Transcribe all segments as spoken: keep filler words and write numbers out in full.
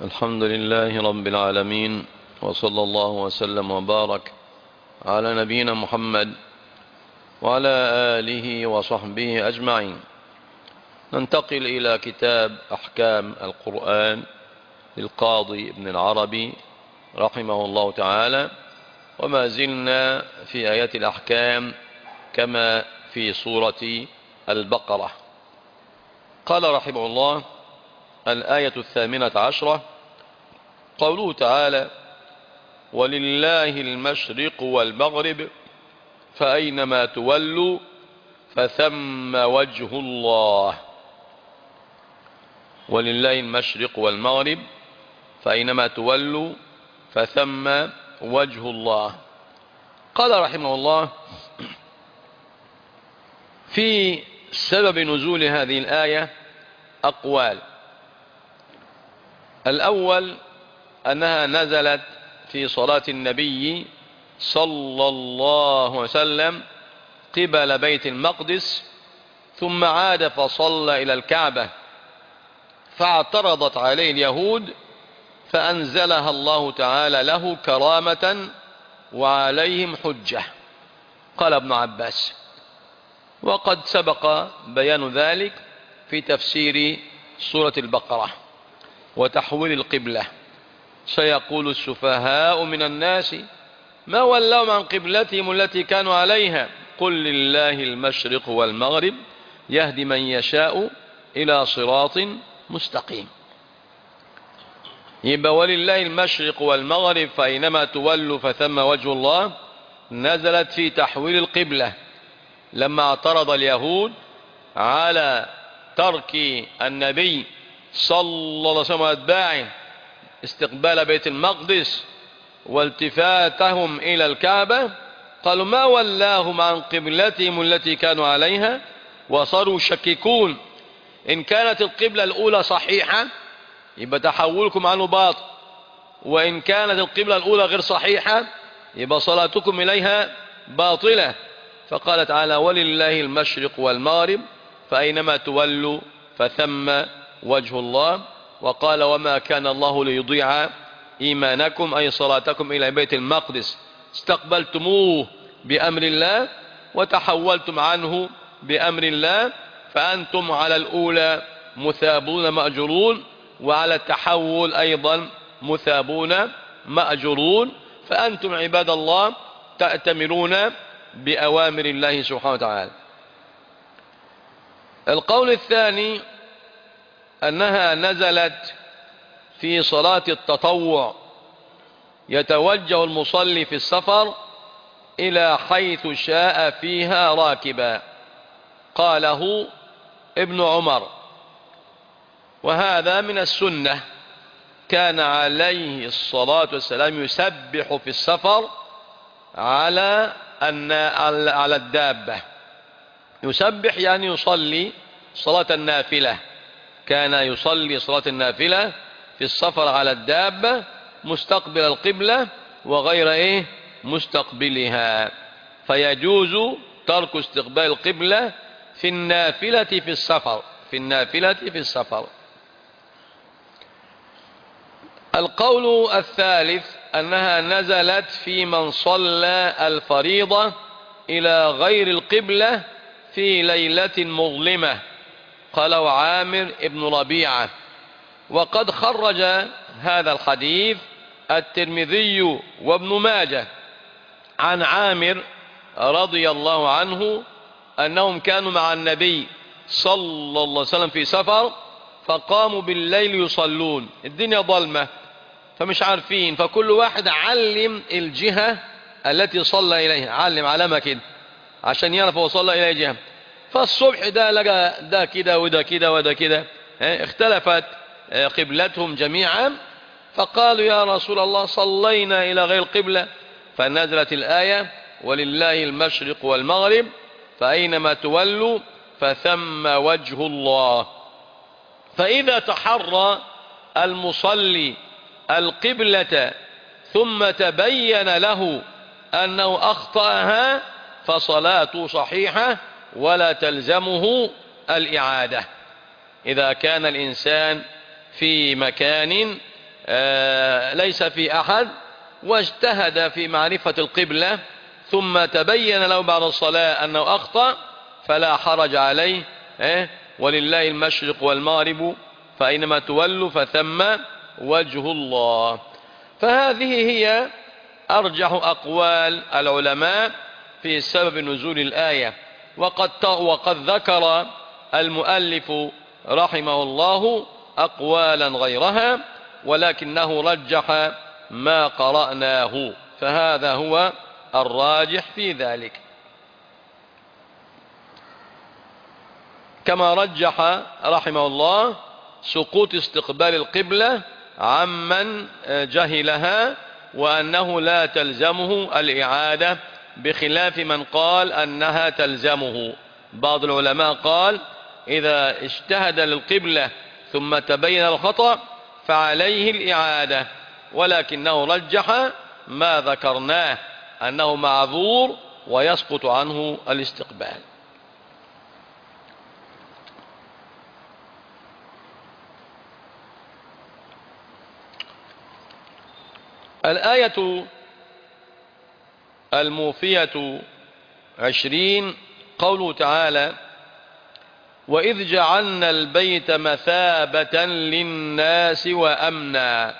الحمد لله رب العالمين، وصلى الله وسلم وبارك على نبينا محمد وعلى آله وصحبه أجمعين. ننتقل إلى كتاب أحكام القرآن للقاضي ابن العربي رحمه الله تعالى، وما زلنا في آيات الأحكام كما في سورة البقرة. قال رحمه الله: الآية الثامنة عشرة، قوله تعالى: ولله المشرق والمغرب فأينما تولوا فثم وجه الله. ولله المشرق والمغرب فأينما تولوا فثم وجه الله. قال رحمه الله: في سبب نزول هذه الآية أقوال. الأول أنها نزلت في صلاة النبي صلى الله عليه وسلم قبل بيت المقدس، ثم عاد فصلى إلى الكعبة، فاعترضت عليه اليهود فأنزلها الله تعالى له كرامة وعليهم حجة. قال ابن عباس. وقد سبق بيان ذلك في تفسير سورة البقرة وتحويل القبلة. سيقول السفهاء من الناس ما ولوا عن قبلتهم التي كانوا عليها قل لله المشرق والمغرب يهدي من يشاء إلى صراط مستقيم. يبقى ولله المشرق والمغرب فأينما تولوا فثم وجه الله نزلت في تحويل القبلة، لما اعترض اليهود على ترك النبي صلى الله عليه وسلم وأتباعه استقبال بيت المقدس والتفاتهم إلى الكعبة. قالوا ما ولاهم عن قبلتهم التي كانوا عليها، وصاروا يشككون إن كانت القبلة الأولى صحيحة يبقى تحولكم عنه باطل، وإن كانت القبلة الأولى غير صحيحة يبقى صلاتكم إليها باطلة. فقال تعالى: ولله المشرق والمغرب فأينما تولوا فثم وجه الله. وقال: وما كان الله ليضيع إيمانكم أي صلاتكم إلى بيت المقدس، استقبلتموه بأمر الله وتحولتم عنه بأمر الله، فأنتم على الأولى مثابون مأجرون، وعلى التحول أيضا مثابون مأجرون، فأنتم عباد الله تأتمرون بأوامر الله سبحانه وتعالى. القول الثاني أنها نزلت في صلاة التطوع، يتوجه المصلي في السفر إلى حيث شاء فيها راكبا. قاله ابن عمر، وهذا من السنة. كان عليه الصلاة والسلام يسبح في السفر على على الدابة. يسبح يعني يصلي صلاة النافلة، كان يصلي صلاة النافلة في السفر على الدابة مستقبل القبلة وغير إيه مستقبلها. فيجوز ترك استقبال القبلة في النافلة في السفر في النافلة في السفر. القول الثالث أنها نزلت في من صلى الفريضة إلى غير القبلة في ليلة مظلمة. قاله عامر ابن ربيعة. وقد خرج هذا الحديث الترمذي وابن ماجه عن عامر رضي الله عنه أنهم كانوا مع النبي صلى الله عليه وسلم في سفر، فقاموا بالليل يصلون، الدنيا ظلمة فمش عارفين، فكل واحد علم الجهة التي صلى إليها، علم علامة كده عشان يعرف هو صلى إلى جهة. فالصبح ده لقى ده كده وده كده وده كده، اختلفت قبلتهم جميعا، فقالوا يا رسول الله صلينا إلى غير القبلة. فنزلت الآية: ولله المشرق والمغرب فأينما تولوا فثم وجه الله. فإذا تحرى المصلي القبلة ثم تبين له أنه أخطأها فصلاته صحيحة ولا تلزمه الإعادة. إذا كان الإنسان في مكان ليس في أحد واجتهد في معرفة القبلة ثم تبين له بعد الصلاة أنه أخطأ فلا حرج عليه، ولله المشرق والمغرب فأينما تولوا فثم وجه الله. فهذه هي أرجح أقوال العلماء في سبب نزول الآية. وقد وقد ذكر المؤلف رحمه الله أقوالا غيرها، ولكنه رجح ما قرأناه، فهذا هو الراجح في ذلك. كما رجح رحمه الله سقوط استقبال القبلة عمن جهلها، وأنه لا تلزمه الإعادة، بخلاف من قال أنها تلزمه. بعض العلماء قال إذا اجتهد للقبلة ثم تبين الخطأ فعليه الإعادة، ولكنه رجح ما ذكرناه أنه معذور ويسقط عنه الاستقبال. الآية الموفية عشرين قوله تعالى: وإذ جعلنا البيت مثابة للناس وأمنا.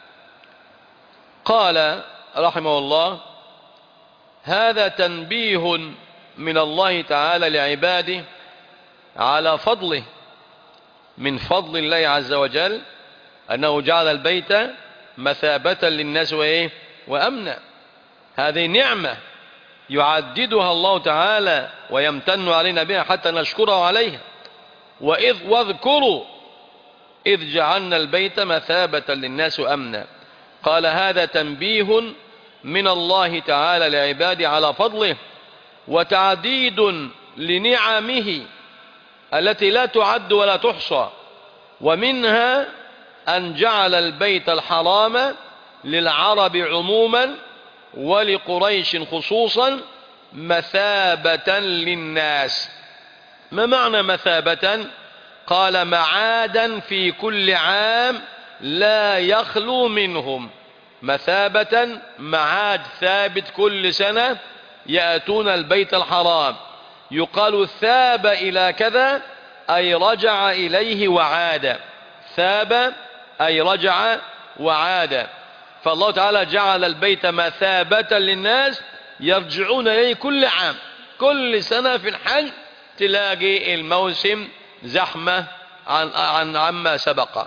قال رحمه الله: هذا تنبيه من الله تعالى لعباده على فضله، من فضل الله عز وجل أنه جعل البيت مثابة للناس وإيه؟ وأمنا. هذه نعمة يعددها الله تعالى ويمتن علينا بها حتى نشكره عليها. وإذ واذكروا إذ جعلنا البيت مثابة للناس وأمنا. قال هذا تنبيه من الله تعالى لعباده على فضله وتعديد لنعمه التي لا تعد ولا تحصى، ومنها أن جعل البيت الحرام للعرب عموما ولقريش خصوصا مثابة للناس. ما معنى مثابة؟ قال معادا في كل عام لا يخلو منهم. مثابة معاد ثابت كل سنة يأتون البيت الحرام. يقال ثاب إلى كذا أي رجع إليه وعاد. ثاب أي رجع وعاد. فالله تعالى جعل البيت مثابة للناس يرجعون إليه كل عام. كل سنة في الحج تلاقي الموسم زحمة عن عن عما سبق.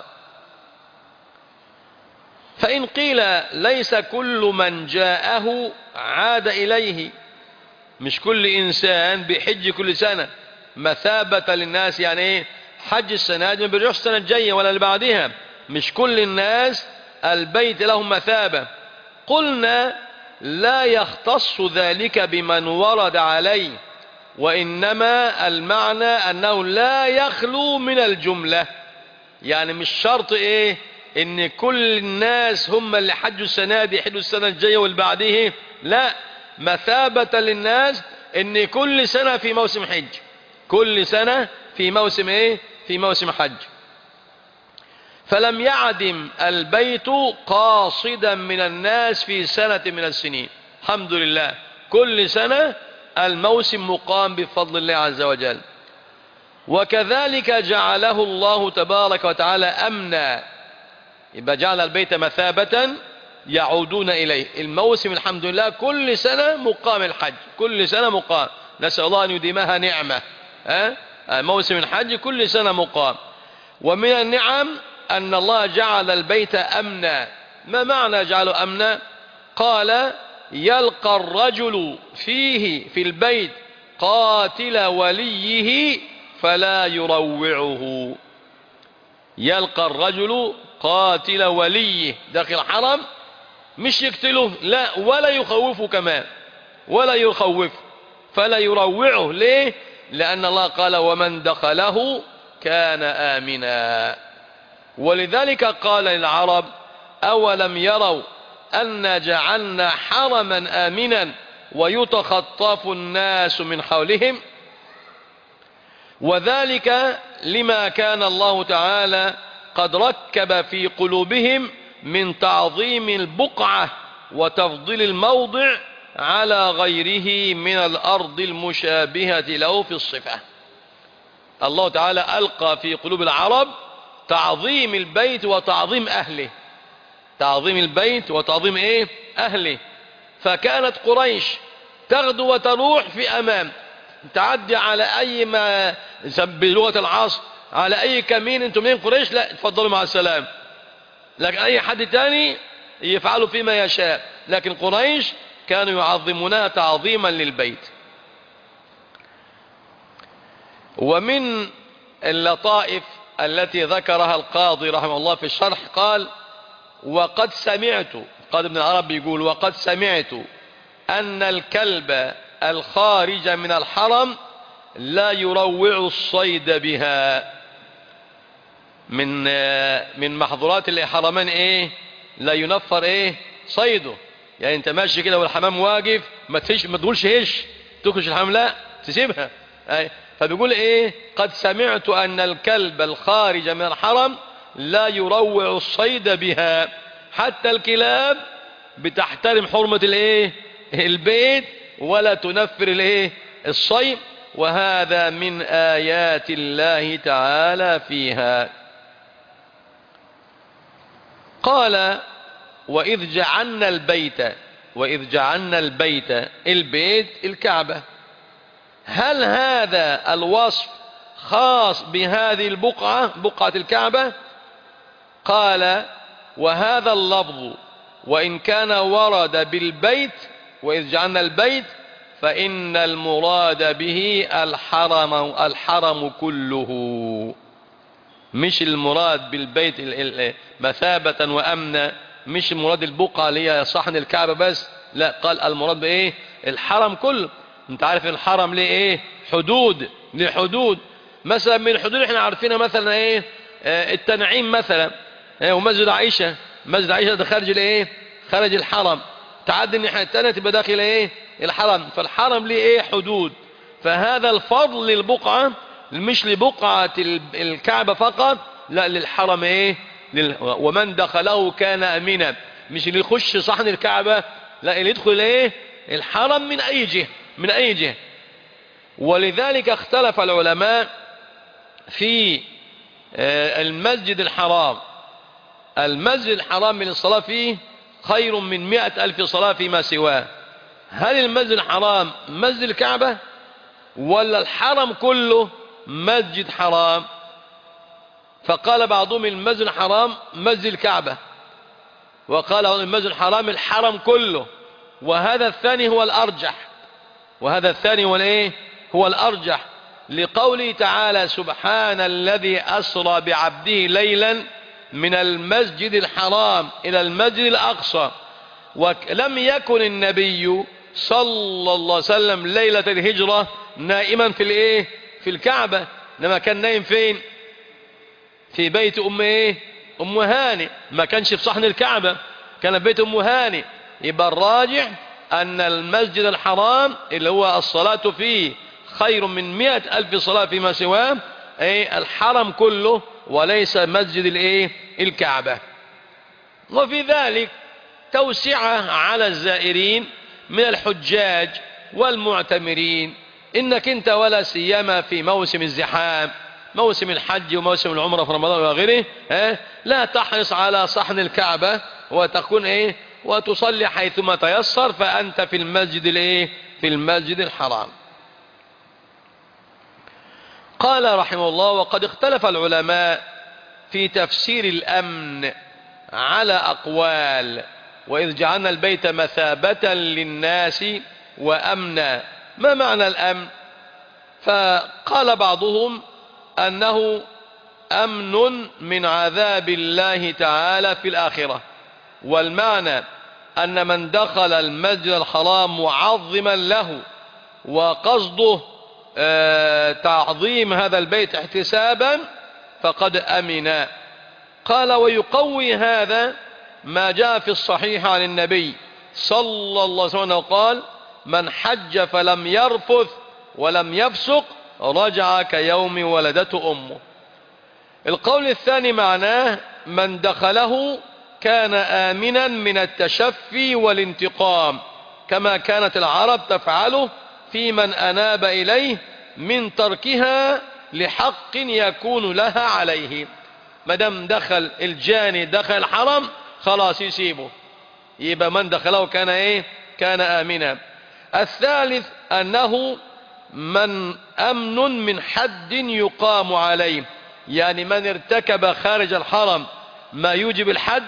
فإن قيل ليس كل من جاءه عاد إليه، مش كل إنسان بيحج كل سنة. مثابة للناس يعني إيه؟ حج السنة دي ما بيرجعش السنة الجاية ولا اللي بعدها. مش كل الناس البيت لهم مثابة. قلنا لا يختص ذلك بمن ورد عليه، وإنما المعنى أنه لا يخلو من الجملة. يعني مش شرط إيه إن كل الناس هم اللي حجوا السنة دي يحجوا السنة الجاية واللي بعدها. لا، مثابة للناس إن كل سنة في موسم حج، كل سنة في موسم إيه؟ في موسم حج. فلم يعدم البيت قاصدا من الناس في سنة من السنين. الحمد لله كل سنة الموسم مقام بفضل الله عز وجل. وكذلك جعله الله تبارك وتعالى أمنا. يبقى جعل البيت مثابة يعودون إليه. الموسم الحمد لله كل سنة مقام الحج، كل سنة مقام. نسأل الله أن يديمها نعمة. أه؟ موسم الحج كل سنة مقام. ومن النعم أن الله جعل البيت أمنا. ما معنى جعله أمنا؟ قال يلقى الرجل فيه في البيت قاتل وليه فلا يروعه. يلقى الرجل قاتل وليه داخل الحرم، مش يقتله لا، ولا يخوفه كمان، ولا يخوفه، فلا يروعه. ليه؟ لأن الله قال ومن دخله كان آمنا. ولذلك قال للعرب أولم يروا أن جعلنا حرما آمنا ويتخطف الناس من حولهم. وذلك لما كان الله تعالى قد ركب في قلوبهم من تعظيم البقعة وتفضيل الموضع على غيره من الأرض المشابهة له في الصفة. الله تعالى ألقى في قلوب العرب تعظيم البيت وتعظيم أهله، تعظيم البيت وتعظيم إيه؟ أهله. فكانت قريش تغدو وتروح في أمام، تعدي على أي ما بلغة العصر على أي كمين، انتم منين قريش؟ لا تفضلوا مع السلام. لكن أي حد تاني يفعلوا فيما يشاء، لكن قريش كانوا يعظمونها تعظيما للبيت. ومن اللطائف التي ذكرها القاضي رحمه الله في الشرح قال: وقد سمعت، قال ابن العربي يقول: وقد سمعت أن الكلب الخارج من الحرم لا يروع الصيد بها. من من محظورات الحرمين ايه؟ لا ينفر ايه؟ صيده. يعني انت ماشي كده والحمام واقف، ما تهش ما تقولش هش تخرج الحمام، لا تسيبها. فبيقول ايه؟ قد سمعت أن الكلب الخارج من الحرم لا يروع الصيد بها. حتى الكلاب بتحترم حرمة الايه؟ البيت، ولا تنفر الايه؟ الصيد. وهذا من آيات الله تعالى فيها. قال: وإذ جعلنا البيت، وإذ جعلنا البيت، البيت الكعبة. هل هذا الوصف خاص بهذه البقعة، بقعة الكعبة؟ قال: وهذا اللفظ وإن كان ورد بالبيت، وإذ جعلنا البيت، فإن المراد به الحرم، الحرم كله، مش المراد بالبيت مثابة وأمنا، مش المراد البقعة اللي هي صحن الكعبة بس، لا، قال المراد بإيه؟ الحرم كله. انت عارف الحرم ليه ايه؟ حدود، لحدود. مثلا من الحدود احنا عارفينها مثلا ايه؟ اه التنعيم مثلا، اه ومسجد عائشة، مسجد عائشة ده خارج الايه؟ خارج الحرم. تعدي الناحية التانية تبقى داخل ايه؟ الحرم. فالحرم ليه ايه؟ حدود. فهذا الفضل للبقعة مش لبقعة الكعبة فقط، لا، للحرم ايه؟ لل... ومن دخله كان امنا، مش اللي يخش صحن الكعبة، لا، اللي يدخل ايه؟ الحرم من اي جهة، من اي جهة. ولذلك اختلف العلماء في المسجد الحرام. المسجد الحرام من الصلاة فيه خير من مئة ألف صلاة فيما سواه. هل المسجد الحرام مسجد الكعبة، ولا الحرم كله مسجد حرام؟ فقال بعضهم المسجد الحرام مسجد الكعبة، وقال المسجد الحرام الحرم كله. وهذا الثاني هو الأرجح، وهذا الثاني هو الايه؟ هو الأرجح، لقوله تعالى: سبحان الذي أسرى بعبده ليلا من المسجد الحرام إلى المسجد الأقصى. ولم يكن النبي صلى الله عليه وسلم ليلة الهجرة نائما في الايه؟ في الكعبة، لما كان نايم فين؟ في بيت أم ايه؟ أم هاني. ما كانش في صحن الكعبة، كان في بيت أم هاني. يبقى الراجح أن المسجد الحرام اللي هو الصلاة فيه خير من مئة ألف صلاة فيما سواه، أي الحرم كله، وليس مسجد الايه؟ الكعبة. وفي ذلك توسعة على الزائرين من الحجاج والمعتمرين، إنك انت ولا سيما في موسم الزحام، موسم الحج وموسم العمرة في رمضان وغيره، اه لا تحرص على صحن الكعبة وتكون ايه؟ وتصلي حيثما تيسر، فأنت في المسجد الايه؟ في المسجد الحرام. قال رحمه الله: وقد اختلف العلماء في تفسير الأمن على أقوال. وإذ جعلنا البيت مثابة للناس وأمنا، ما معنى الأمن؟ فقال بعضهم أنه أمن من عذاب الله تعالى في الآخرة، والمعنى أن من دخل المسجد الحرام معظما له وقصده آه تعظيم هذا البيت احتسابا فقد أمن. قال: ويقوي هذا ما جاء في الصحيح عن النبي صلى الله عليه وسلم قال: من حج فلم يرفث ولم يفسق رجع كيوم ولدته أمه. القول الثاني معناه من دخله كان آمنا من التشفي والانتقام، كما كانت العرب تفعله في من أناب إليه من تركها لحق يكون لها عليه. مدام دخل الجاني دخل الحرم خلاص يسيبه، يبقى من دخله كان ايه؟ كان آمنا. الثالث أنه من أمن من حد يقام عليه، يعني من ارتكب خارج الحرم ما يوجب الحد،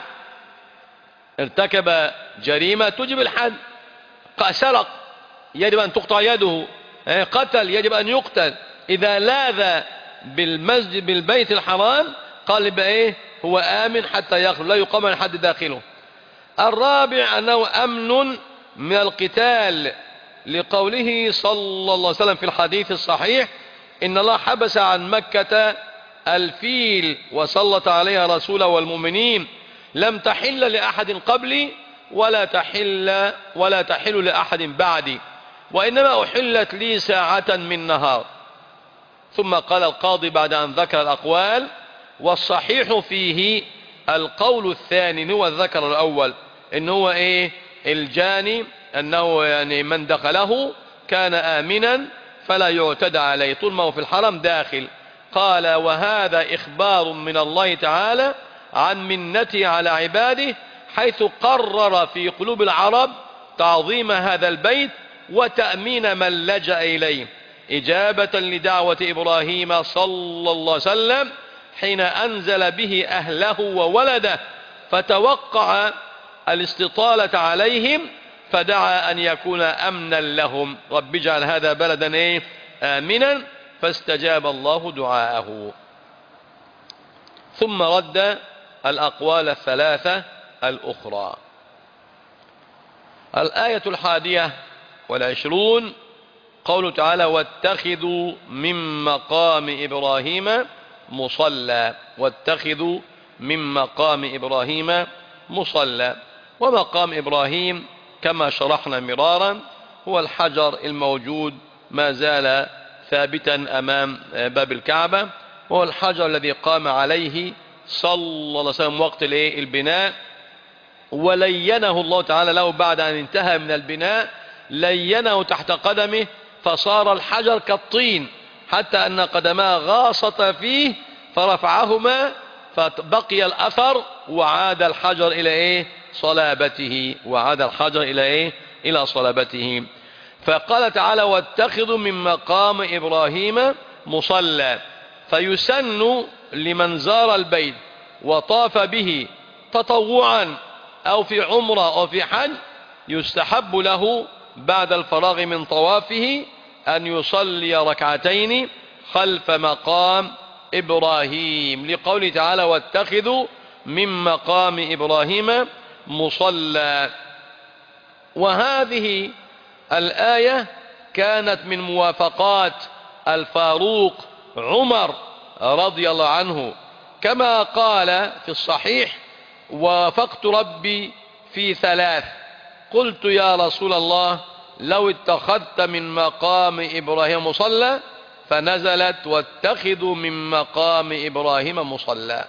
ارتكب جريمة توجب الحد، سرق يجب أن تقطع يده، قتل يجب أن يقتل. إذا لاذ بالمسجد بالبيت الحرام قال يبقى ايه؟ هو آمن حتى يخرج، لا يقام على حد داخله. الرابع أنه أمن من القتال، لقوله صلى الله عليه وسلم في الحديث الصحيح: إن الله حبس عن مكة الفيل وسلط عليها رسوله والمؤمنين، لم تحل لأحد قبلي ولا تحل ولا تحل لأحد بعدي، وإنما أحلت لي ساعة من نهار. ثم قال القاضي بعد أن ذكر الأقوال: والصحيح فيه القول الثاني، هو الذكر الأول، إن هو إيه؟ الجاني، أنه يعني من دخله كان آمنا فلا يعتدى عليه طول ما هو في الحرم داخل. قال: وهذا إخبار من الله تعالى عن منته على عباده، حيث قرر في قلوب العرب تعظيم هذا البيت وتأمين من لجأ إليه، إجابة لدعوة إبراهيم صلى الله عليه وسلم حين أنزل به أهله وولده، فتوقع الاستطالة عليهم فدعا أن يكون أمنا لهم. رب اجعل هذا بلدا إيه؟ آمنا، فاستجاب الله دعاءه. ثم رد الأقوال الثلاثة الأخرى. الآية الحادية والعشرون قوله تعالى: واتخذوا من مقام إبراهيم مصلى. واتخذوا من مقام إبراهيم مصلى. ومقام إبراهيم كما شرحنا مرارا هو الحجر الموجود ما زال ثابتا أمام باب الكعبة، وهو الحجر الذي قام عليه صلى الله عليه وسلم وقت البناء، ولينه الله تعالى له بعد أن انتهى من البناء، لينه تحت قدمه فصار الحجر كالطين، حتى أن قدماه غاصت فيه فرفعهما فبقي الأثر، وعاد الحجر إلى إيه؟ صلابته. وعاد الحجر إلى إيه؟ إلى صلابته. فقال تعالى: واتخذوا من مقام إبراهيم مصلى. فيسن لمن زار البيت وطاف به تطوعا أو في عمرة أو في حج، يستحب له بعد الفراغ من طوافه أن يصلي ركعتين خلف مقام إبراهيم، لقوله تعالى: واتخذوا من مقام إبراهيم مصلى. وهذه الآية كانت من موافقات الفاروق عمر رضي الله عنه، كما قال في الصحيح: وافقت ربي في ثلاث، قلت يا رسول الله لو اتخذت من مقام إبراهيم مصلى، فنزلت: واتخذوا من مقام إبراهيم مصلى.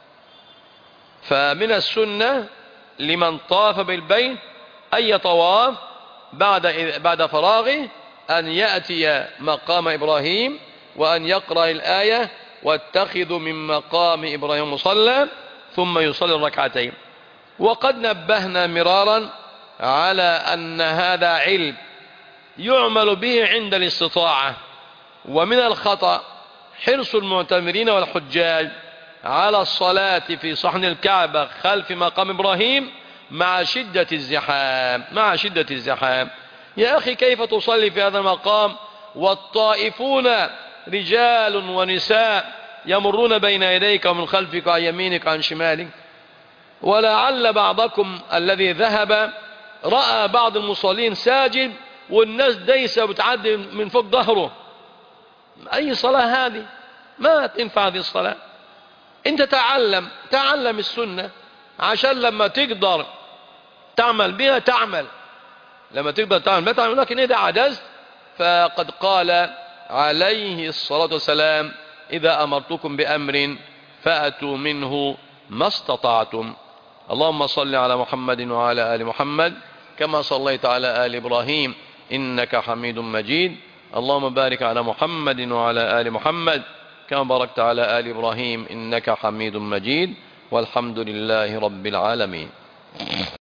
فمن السنة لمن طاف بالبيت أي طواف بعد بعد فراغه أن يأتي مقام إبراهيم وأن يقرأ الآية: واتخذوا من مقام إبراهيم مصلى، ثم يصلي الركعتين. وقد نبهنا مرارا على أن هذا علم يعمل به عند الاستطاعة، ومن الخطأ حرص المعتمرين والحجاج على الصلاة في صحن الكعبة خلف مقام إبراهيم مع شدة الزحام مع شدة الزحام يا أخي، كيف تصلي في هذا المقام والطائفون رجال ونساء يمرون بين يديك ومن خلفك وعن يمينك وعن شمالك؟ ولعل بعضكم الذي ذهب رأى بعض المصلين ساجد والناس دايسة بتعدي من فوق ظهره. أي صلاة هذه؟ ما تنفع هذه الصلاة. انت تعلم تعلم السنة عشان لما تقدر تعمل بها تعمل، لما تقدر تعمل بها تعمل. لكن إذا عجزت فقد قال عليه الصلاة والسلام: إذا أمرتكم بأمر فأتوا منه ما استطعتم. اللهم صل على محمد وعلى آل محمد كما صليت على آل إبراهيم إنك حميد مجيد. اللهم بارك على محمد وعلى آل محمد كما باركت على آل إبراهيم إنك حميد مجيد. والحمد لله رب العالمين.